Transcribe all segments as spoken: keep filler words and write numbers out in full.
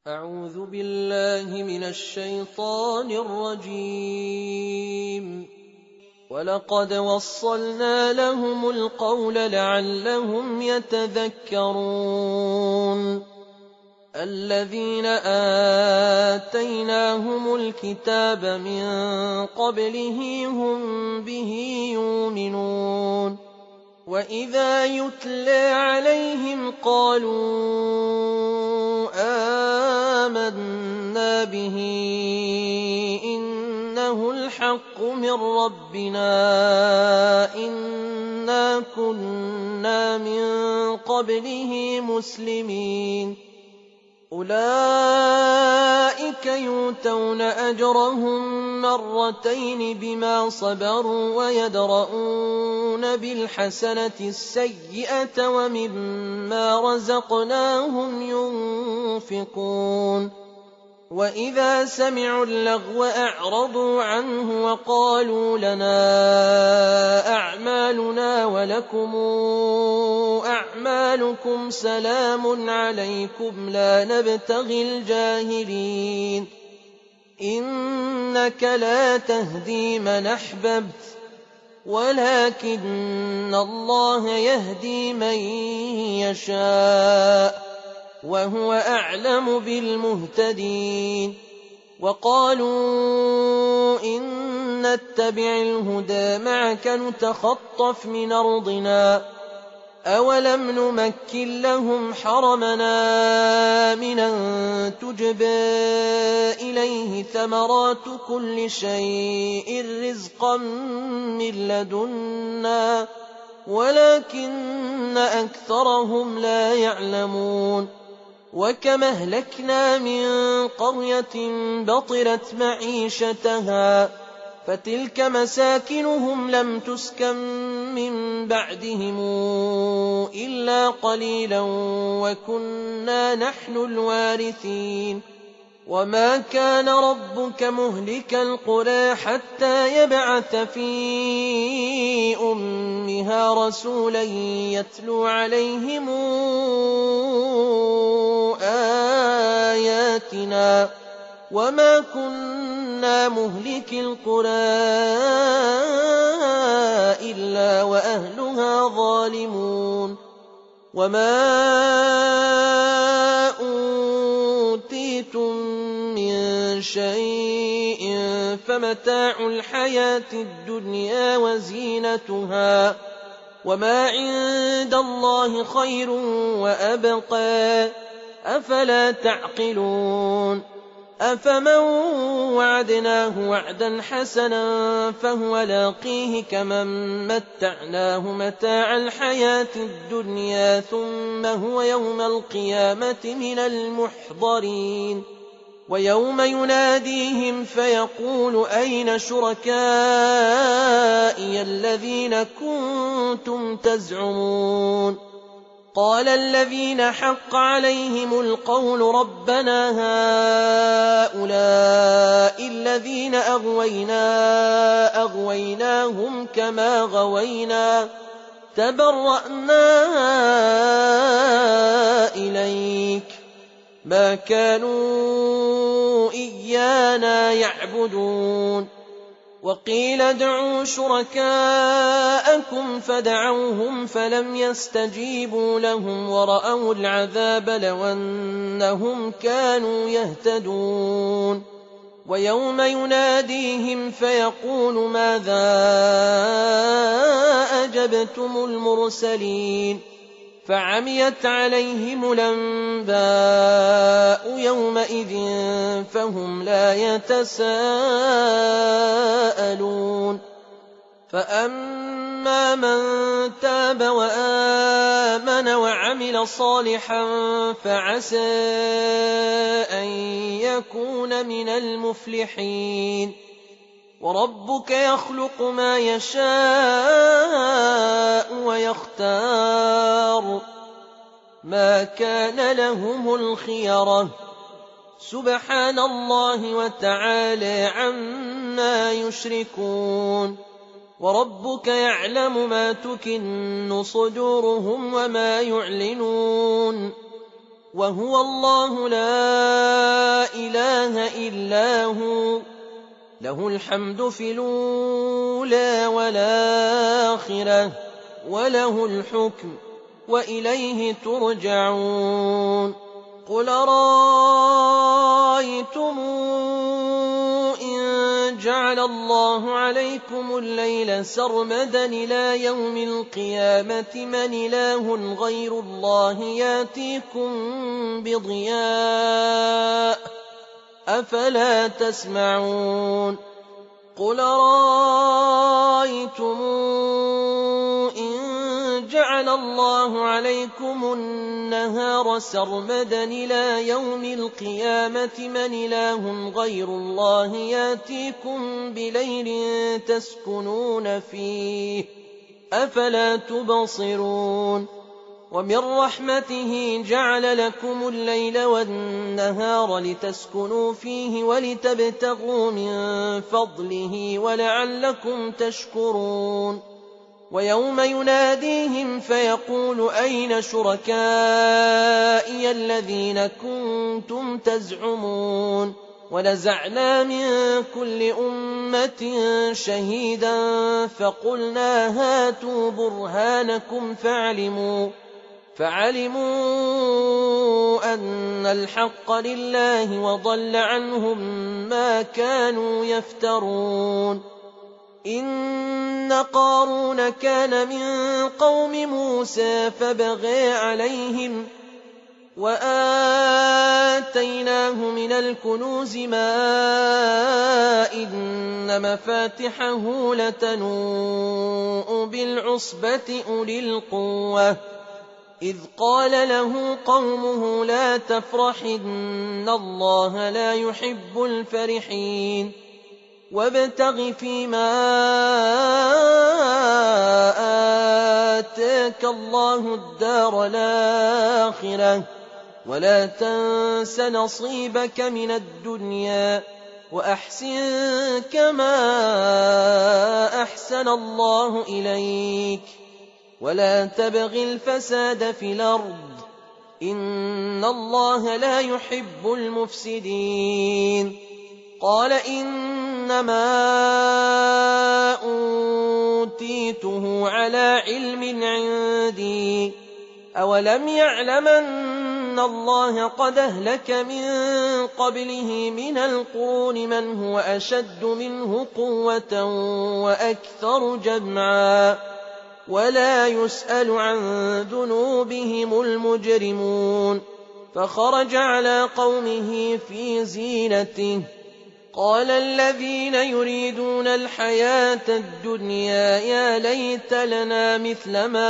أعوذ بالله من الشيطان الرجيم. ولقد وصلنا لهم القول لعلهم يتذكرون. الذين آتيناهم الكتاب من قبله هم به يؤمنون. وإذا يتلى عليهم قالوا آمنا به إنه الحق من ربنا إنا كنا من قبله مسلمين. أولئك يؤتون أجرهم مرتين بما صبروا ويدرؤون بالحسنة السيئة ومما رزقناهم ينفقون. وإذا سمعوا اللغو أعرضوا عنه وقالوا لنا أعمالنا ولكم أعمالكم سلام عليكم لا نبتغي الجاهلين. إنك لا تهدي من أحببت ولكن الله يهدي من يشاء وهو أعلم بالمهتدين. وقالوا إن نتبع الهدى معك نتخطف من أرضنا أولم نمكن لهم حرمنا آمنا تجبى إليه ثمرات كل شيء رزقا من لدنا ولكن أكثرهم لا يعلمون. وكما أهلكنا من قرية بطرت معيشتها فتلك مساكنهم لم تسكن من بعدهم إلا قليلا وكنا نحن الوارثين. وما كان ربك مهلك القرى حتى يبعث في أمها رسولا يتلو عليهم آياتنا وما كنا مهلك القرى إلا وأهلها ظالمون. وما أوتيتم من شيء فمتاع الحياة الدنيا وزينتها وما عند الله خير وأبقى أفلا تعقلون. أفمن وعدناه وعدا حسنا فهو لاقيه كمن متعناه متاع الحياة الدنيا ثم هو يوم القيامة من المحضرين. ويوم يناديهم فيقول أين شركائي الذين كنتم تزعمون. قال الذين حق عليهم القول ربنا هؤلاء الذين أغوينا أغويناهم كما غوينا تبرأنا إليك ما كانوا إيانا يعبدون. وقيل ادعوا شركاءكم فدعوهم فلم يستجيبوا لهم ورأوا العذاب لو أنهم كانوا يهتدون. ويوم يناديهم فيقول ماذا أجبتم المرسلين فعميت عليهم الأنباء يومئذ فهم لا يتساءلون. فأما من تاب وآمن وعمل صالحا فعسى أن يكون من المفلحين. وربك يخلق ما يشاء ويختار ما كان لهم الخيرة سبحان الله وتعالى عما يشركون. وربك يعلم ما تكن صدورهم وما يعلنون وهو الله لا إلا هو له الحمد في الأولى والآخرة وله الحكم وإليه ترجعون قل أرأيتم إن جعل الله عليكم الليل سرمدا إلى يوم القيامة من إله غير الله ياتيكم بضياء أفلا تسمعون قل أرأيتم إن جعل الله عليكم النهار سرمدا إلى يوم القيامة من إله غير الله ياتيكم بليل تسكنون فيه أفلا تبصرون ومن رحمته جعل لكم الليل والنهار لتسكنوا فيه ولتبتغوا من فضله ولعلكم تشكرون ويوم يناديهم فيقول أين شركائي الذين كنتم تزعمون ونزعنا من كل أمة شهيدا فقلنا هاتوا برهانكم فاعلموا فعلموا أن الحق لله وضل عنهم ما كانوا يفترون إن قارون كان من قوم موسى فبغى عليهم وآتيناه من الكنوز ما إن مفاتحه لتنوء بالعصبة أولي القوة إذ قال له قومه لا تفرح إن الله لا يحب الفرحين وابتغ فيما آتاك الله الدار الآخرة ولا تنس نصيبك من الدنيا وأحسن كما أحسن الله إليك ولا تبغ الفساد في الأرض إن الله لا يحب المفسدين قال إنما أوتيته على علم عندي أولم يعلم أن الله قد أهلك من قبله من القرون من هو أشد منه قوة وأكثر جمعا ولا يسأل عن ذنوبهم المجرمون فخرج على قومه في زينته قال الذين يريدون الحياة الدنيا يا ليت لنا مثل ما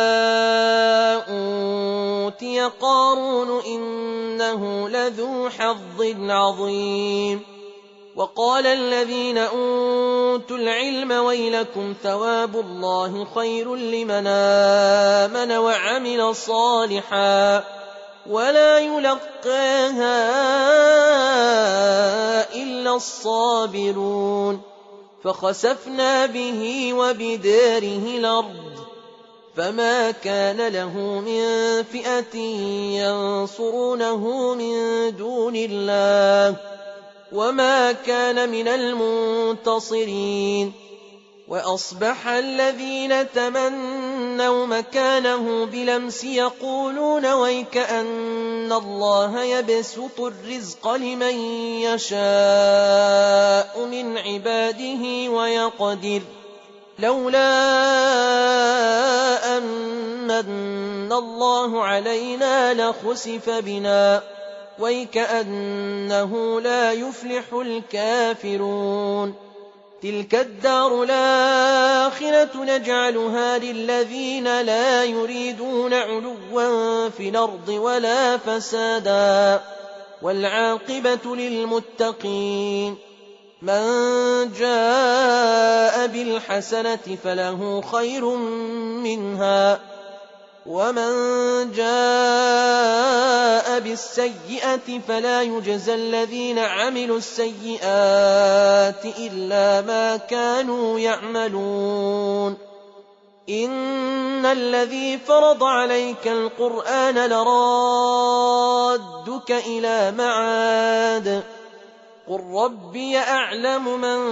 أوتي قارون إنه لذو حظ عظيم وقال الذين أوتوا العلم ويلكم ثواب الله خير لمن آمن وعمل صالحا ولا يلقاها إلا الصابرون فخسفنا به وبداره الأرض فما كان له من فئة ينصرونه من دون الله وما كان من المنتصرين وأصبح الذين تمنوا مكانه بلمس يقولون ويكأن الله يبسط الرزق لمن يشاء من عباده ويقدر لولا أمن الله علينا لخسف بنا ويكأنه لا يفلح الكافرون تلك الدار الآخرة نجعلها للذين لا يريدون علوا في الأرض ولا فسادا والعاقبة للمتقين من جاء بالحسنة فله خير منها ومن جاء بالسيئة فلا يجزى الذين عملوا السيئات إلا ما كانوا يعملون إن الذي فرض عليك القرآن لرادك إلى معاد قُل رَّبِّي أَعْلَمُ مَن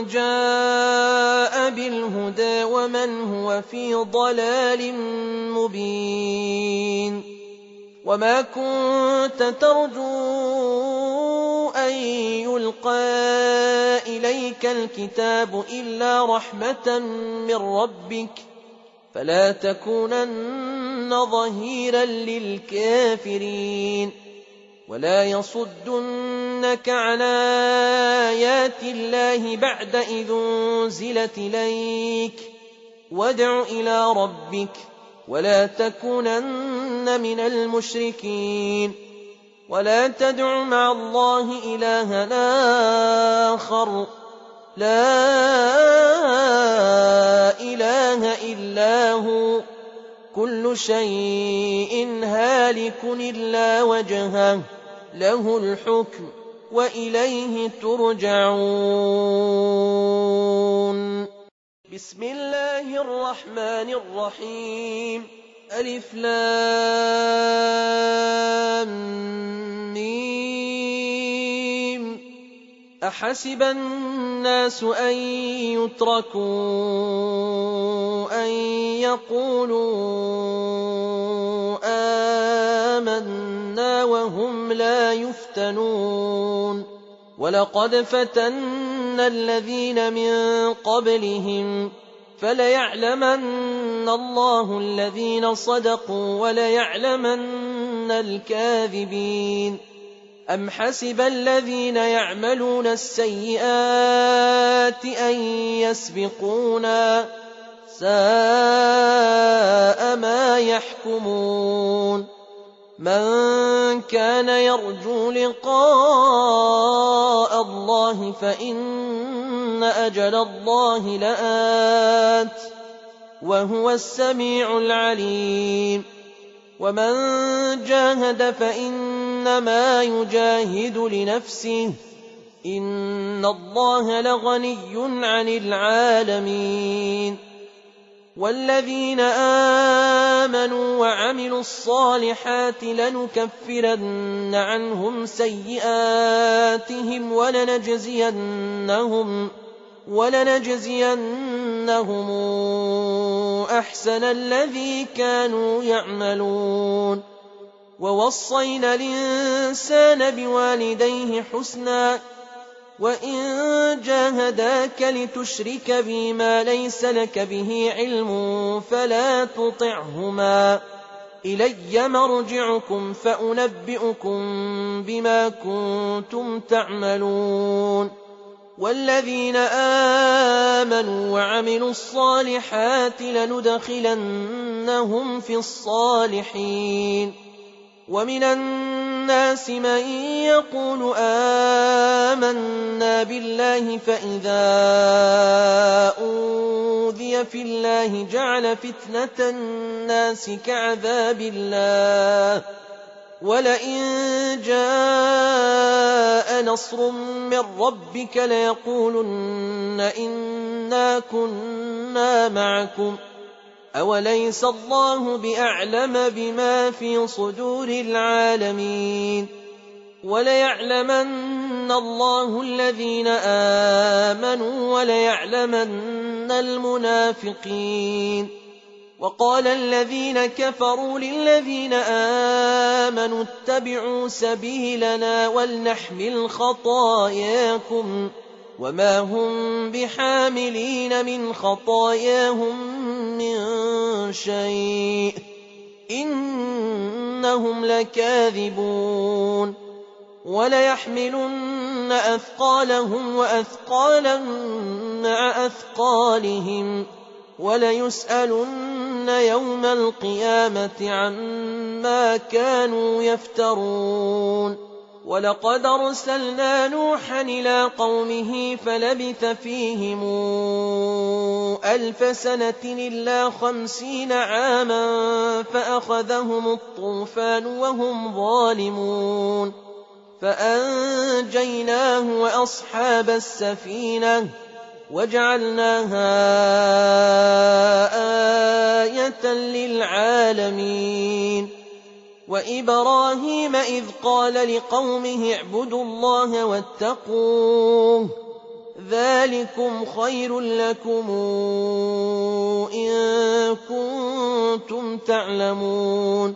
جَاءَ بِالْهُدَىٰ وَمَنْ هُوَ فِي ضَلَالٍ مُّبِينٍ وَمَا كُنتَ تَرْجُو أَن يُلْقَىٰ إِلَيْكَ الْكِتَابُ إِلَّا رَحْمَةً مِّن رَّبِّكَ فَلَا تَكُونَنَّ ظَهِيرًا لِّلْكَافِرِينَ وَلَا يَصُدُّنَّكَ عَنْ آيَاتِ اللَّهِ بَعْدَ إِذْ أُنزِلَتْ إِلَيْكَ وَادْعُ إِلَىٰ رَبِّكَ وَلَا تَكُونَنَّ مِنَ الْمُشْرِكِينَ وَلَا تَدْعُ مَعَ اللَّهِ إِلَٰهًا آخَرَ لَا إِلَٰهَ إِلَّا هُوَ كُلُّ شَيْءٍ هَالِكٌ إِلَّا وَجْهَهُ لَهُ الْحُكْمُ وَإِلَيْهِ تُرْجَعُونَ بسم الله الرحمن الرحيم ألف لام ميم أحسب الناس أن يتركوا أن يقولوا آمنا وهم لا يفتنون وَلَقَدْ فَتَنَّا الَّذِينَ مِن قَبْلِهِمْ فَلَيَعْلَمَنَّ اللَّهُ الَّذِينَ صَدَقُوا وَلَيَعْلَمَنَّ الْكَاذِبِينَ أَمْ حَسِبَ الَّذِينَ يَعْمَلُونَ السَّيِّئَاتِ أَن يَسْبِقُونَا سَاءَ مَا يَحْكُمُونَ مَن كَانَ يَرْجُو لِقَاءَ اللَّهِ فَإِنَّ أَجَلَ اللَّهِ لَآتٍ وَهُوَ السَّمِيعُ الْعَلِيمُ وَمَن جَاهَدَ فَإِنَّمَا يُجَاهِدُ لِنَفْسِهِ إِنَّ اللَّهَ لَغَنِيٌّ عَنِ الْعَالَمِينَ وَالَّذِينَ آمَنُوا وَعَمِلُوا الصَّالِحَاتِ لَنُكَفِّرَنَّ عَنْهُمْ سَيِّئَاتِهِمْ وَلَنَجْزِيَنَّهُمْ وَلَنَجْزِيَنَّهُمْ أَحْسَنَ الَّذِي كَانُوا يَعْمَلُونَ وَوَصَّيْنَا الْإِنسَانَ بِوَالِدَيْهِ حُسْنًا وَإِن جَاهَدَاكَ لِتُشْرِكَ بِي مَا لَيْسَ لَكَ بِهِ عِلْمٌ فَلَا تُطِعْهُمَا إِلَيَّ مَرْجِعُكُمْ فَأُنَبِّئُكُم بِمَا كُنتُمْ تَعْمَلُونَ وَالَّذِينَ آمَنُوا وَعَمِلُوا الصَّالِحَاتِ لَنُدْخِلَنَّهُمْ فِي الصَّالِحِينَ وَمِنَ النَّاسِ مَن يَقُولُ آمَنَّا بِاللَّهِ فَإِذَا أُوذِيَ فِي اللَّهِ جَعَلَ فِتْنَةَ النَّاسِ كَعَذَابِ اللَّهِ وَلَئِن جَاءَ نَصْرٌ مِّن رَّبِّكَ لَيَقُولُنَّ إِنَّا كُنَّا مَعَكُمْ أَوَلَيْسَ اللَّهُ بِأَعْلَمَ بِمَا فِي صُدُورِ الْعَالَمِينَ وَلَيَعْلَمَنَّ اللَّهُ الَّذِينَ آمَنُوا وَلَيَعْلَمَنَّ الْمُنَافِقِينَ وَقَالَ الَّذِينَ كَفَرُوا لِلَّذِينَ آمَنُوا اتَّبِعُوا سَبِيلَنَا وَلْنَحْمِلْ خَطَايَاكُمْ وَمَا هُم بِحَامِلِينَ مِنْ خَطَايَاهُم مِّن شَيْءٍ إِنَّهُمْ لَكَاذِبُونَ وَلَيَحْمِلُنَّ أَثْقَالَهُمْ وَأَثْقَالًا مَّعَ أَثْقَالِهِمْ وَلَيُسْأَلُنَّ يَوْمَ الْقِيَامَةِ عَمَّا كَانُوا يَفْتَرُونَ وَلَقَدْ أَرْسَلْنَا نُوحًا إِلَىٰ قَوْمِهِ فَلَبِثَ فِيهِمْ أَلْفَ سَنَةٍ إِلَّا خَمْسِينَ عَامًا فَأَخَذَهُمُ الطُّوفَانُ وَهُمْ ظَالِمُونَ فَأَنجَيْنَاهُ وَأَصْحَابَ السَّفِينَةِ وَجَعَلْنَاهَا آيَةً لِّلْعَالَمِينَ وإبراهيم إذ قال لقومه اعبدوا الله واتقوه ذلكم خير لكم إن كنتم تعلمون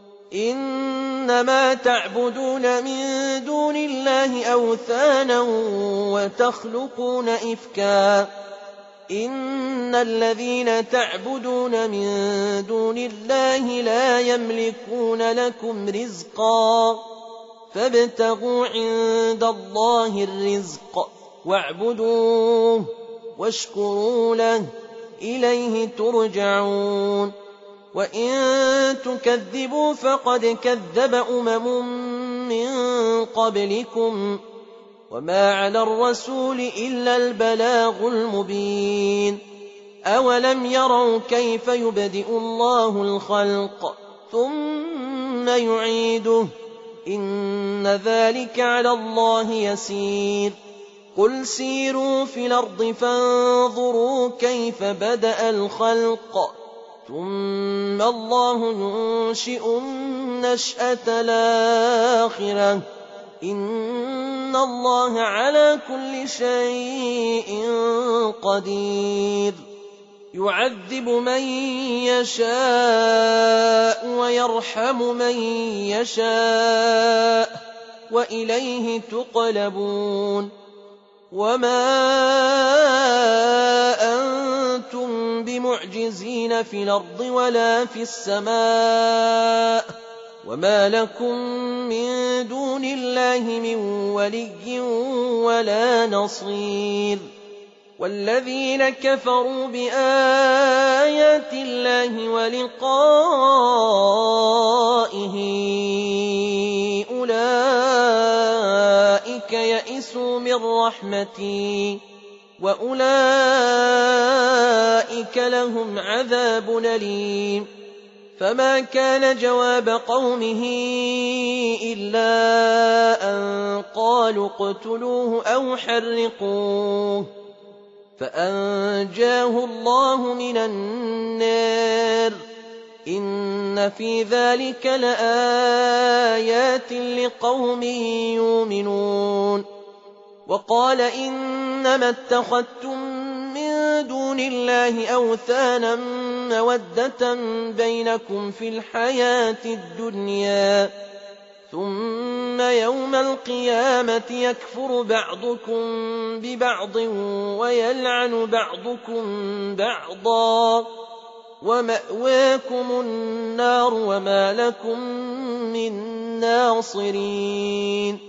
إنما تعبدون من دون الله أوثانا وتخلقون إفكا إن الذين تعبدون من دون الله لا يملكون لكم رزقا فابتغوا عند الله الرزق واعبدوه واشكروا له إليه ترجعون وإن تكذبوا فقد كذب أمم من قبلكم وما على الرسول إلا البلاغ المبين أولم يروا كيف يبدئ الله الخلق ثم يعيده إن ذلك على الله يسير قل سيروا في الأرض فانظروا كيف بدأ الخلق ثم الله ينشئ النشأة الآخرة إن الله على كل شيء قدير يعذب من يشاء ويرحم من يشاء وإليه تقلبون وما أنتم بمعجزين في الأرض ولا في السماء وما لكم من دون الله من ولي ولا نصير والذين كفروا بآيات الله ولقائه أولئك يئسوا من رحمتي وأولئك لهم عذاب أليم فما كان جواب قومه إلا أن قالوا اقتلوه أو حرقوه فأنجاه الله من النار إن في ذلك لآيات لقوم يؤمنون وقال إنما اتخذتم من دون الله أوثانا مودة بينكم في الحياة الدنيا ثم يوم القيامة يكفر بعضكم ببعض ويلعن بعضكم بعضا ومأواكم النار وما لكم من ناصرين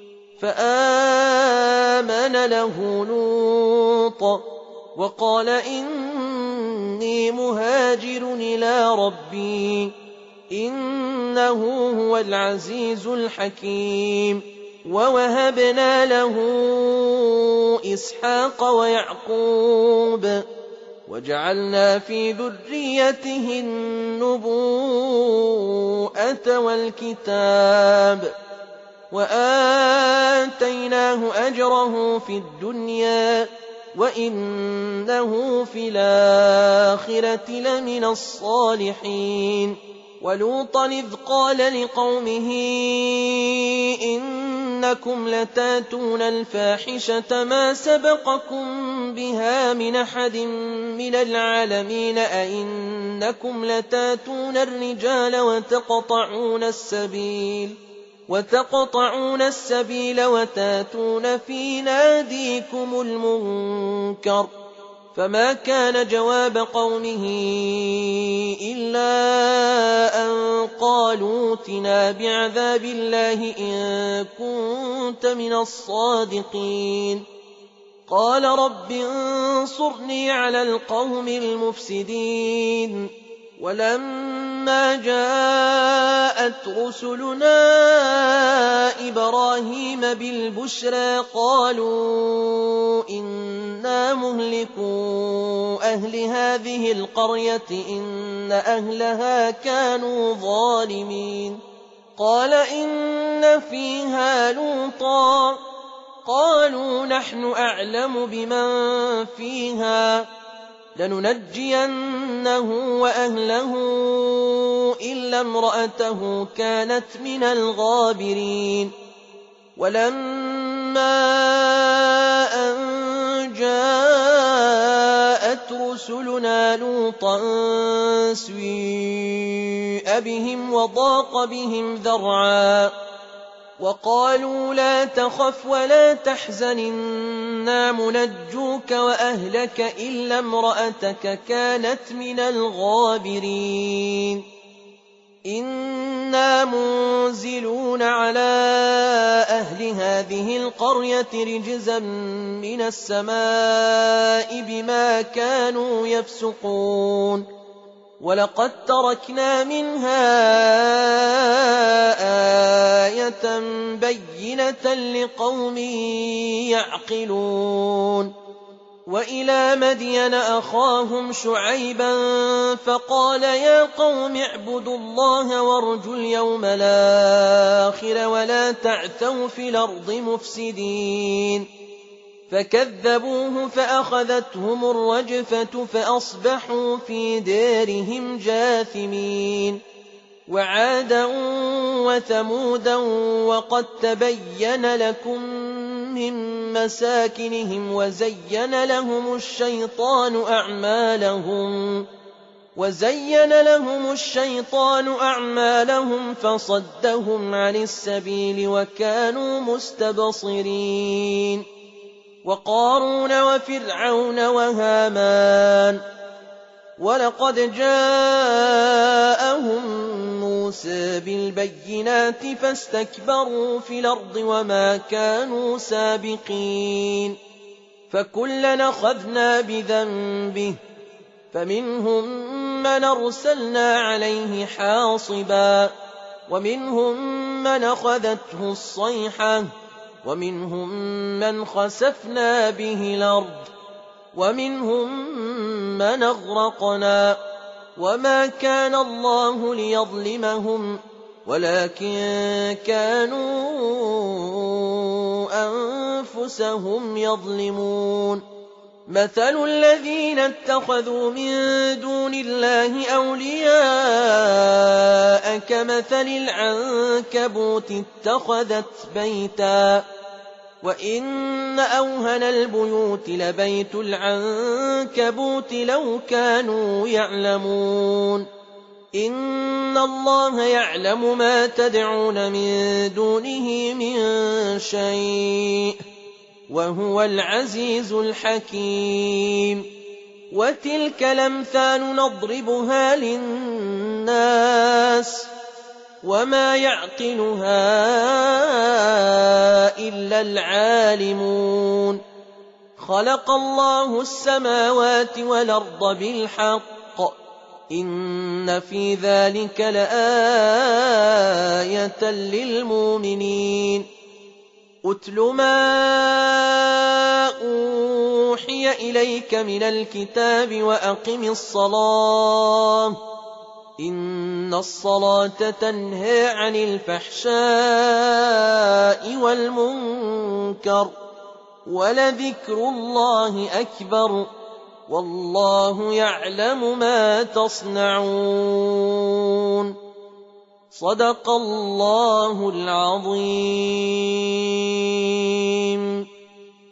فآمن له لوط وقال إني مهاجر إلى ربي إنه هو العزيز الحكيم ووهبنا له إسحاق ويعقوب وجعلنا في ذريته النبوءة والكتاب وآتيناه أجره في الدنيا وإنه في الآخرة لمن الصالحين ولوطا إذ قال لقومه إنكم لتاتون الفاحشة ما سبقكم بها من أحد من العالمين أئنكم لتاتون الرجال وتقطعون السبيل وتقطعون السبيل وتاتون في ناديكم المنكر فما كان جواب قومه إلا أن قالوا ائتنا بعذاب الله إن كنت من الصادقين قال رب انصرني على القوم المفسدين ولما جاءت رسلنا إبراهيم بالبشرى قالوا إنا مهلكو أهل هذه القرية إن أهلها كانوا ظالمين قال إن فيها لوطا قالوا نحن أعلم بمن فيها لننجينه وأهله إلا امرأته كانت من الغابرين ولما أن جاءت رسلنا لوطا سيء بهم وضاق بهم ذرعا وقالوا لا تخف ولا تحزن إنا منجوك وأهلك إلا امرأتك كانت من الغابرين إنا منزلون على أهل هذه القرية رجزا من السماء بما كانوا يفسقون ولقد تركنا منها آية بينة لقوم يعقلون وإلى مدين أخاهم شعيبا فقال يا قوم اعبدوا الله وارجوا اليوم الآخر ولا تعثوا في الأرض مفسدين فكذبوه فأخذتهم الرجفة فأصبحوا في دارهم جاثمين وعادا وثمودا وقد تبين لكم من مساكنهم وزين لهم الشيطان أعمالهم وزين لهم الشيطان أعمالهم فصدهم عن السبيل وكانوا مستبصرين وقارون وفرعون وهامان ولقد جاءهم موسى بالبينات فاستكبروا في الأرض وما كانوا سابقين فكلنا أخذنا بذنبه فمنهم من أرسلنا عليه حاصبا ومنهم من أخذته الصيحة ومنهم من خسفنا به الأرض ومنهم من أغرقنا وما كان الله ليظلمهم ولكن كانوا أنفسهم يظلمون مثل الذين اتخذوا من دون الله أولياء كمثل العنكبوت اتخذت بيتا وإن أوهن البيوت لبيت العنكبوت لو كانوا يعلمون إن الله يعلم ما تدعون من دونه من شيء وهو العزيز الحكيم وتلك الأمثال نضربها للناس وما يعقلها إلا العالمون خلق الله السماوات والأرض بالحق إن في ذلك لآية للمؤمنين أتل ما أوحي إليك من الكتاب وأقم الصلاة إن الصلاة تنهى عن الفحشاء والمنكر ولذكر الله أكبر والله يعلم ما تصنعون صدق الله العظيم